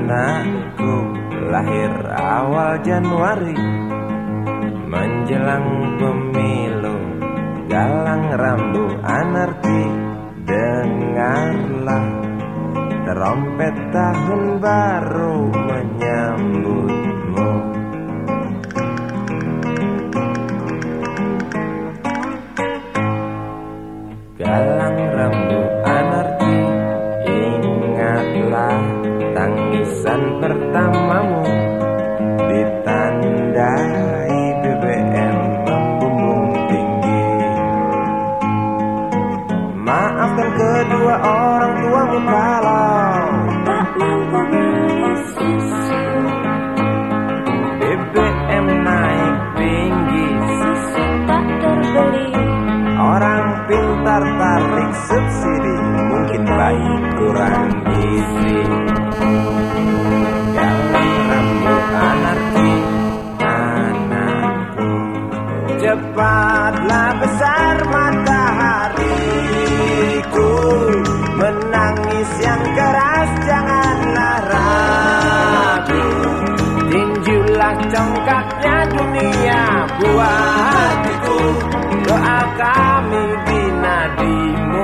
Anakku lahir awal Januari, menjelang pemilu, galang rambu anarki. Dengarlah trompet tahun baru menyambutmu. Galang rambu anarki, ingatlah tangisan pertamamu, ditandai BBM membumbung tinggi. Maafkan kedua orang tuamu kalau tak mampu beli susu. BBM naik tinggi, Susu tak terbeli. orang pintar tarik subsidi, mungkin bayi kurang gizi. Galang rambu anarki, anakku, cepatlah besar matahariku. Menangis yang keras janganlah ragu, tinjulah congkaknya dunia buah hatiku. Doa kami di nadimu.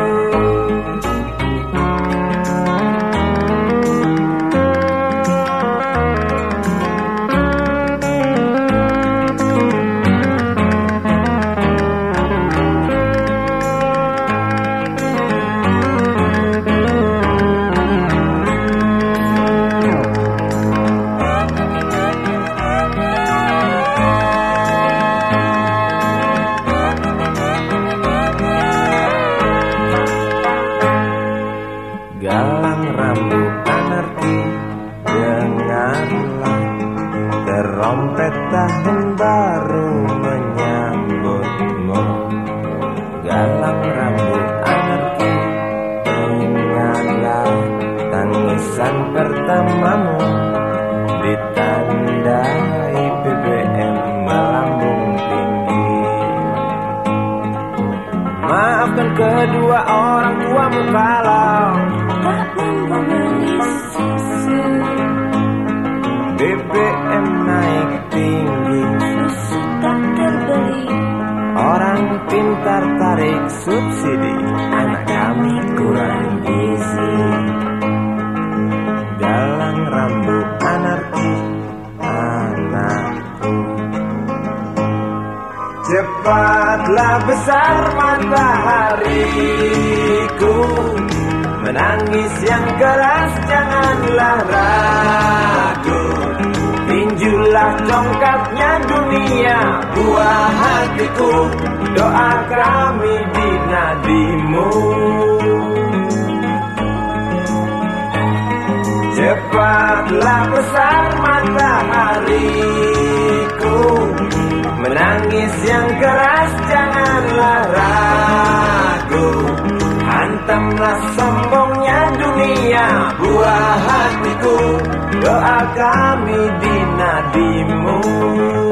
Galang rambu anarki, dengarlah trompet tahun baru menyambutmu. Galang rambu anarki, ingatlah tangisan pertamamu, ditandai BBM melambung tinggi. Maafkan kedua orang tuamu kalau Tak mampu beli susu. BBM naik tinggi, Susu tak terbeli. orang pintar tarik subsidi, anak kami kurang gizi. Galang rambu anarki, anakku, cepatlah besar matahariku. Menangis yang keras janganlah ragu, tinjulah congkaknya dunia buah hatiku. Doa kami di nadimu. Cepatlah besar matahariku, menangis yang keras janganlah ragu, hantamlah sombongnya dunia buah hatiku. Doa kami di nadimu.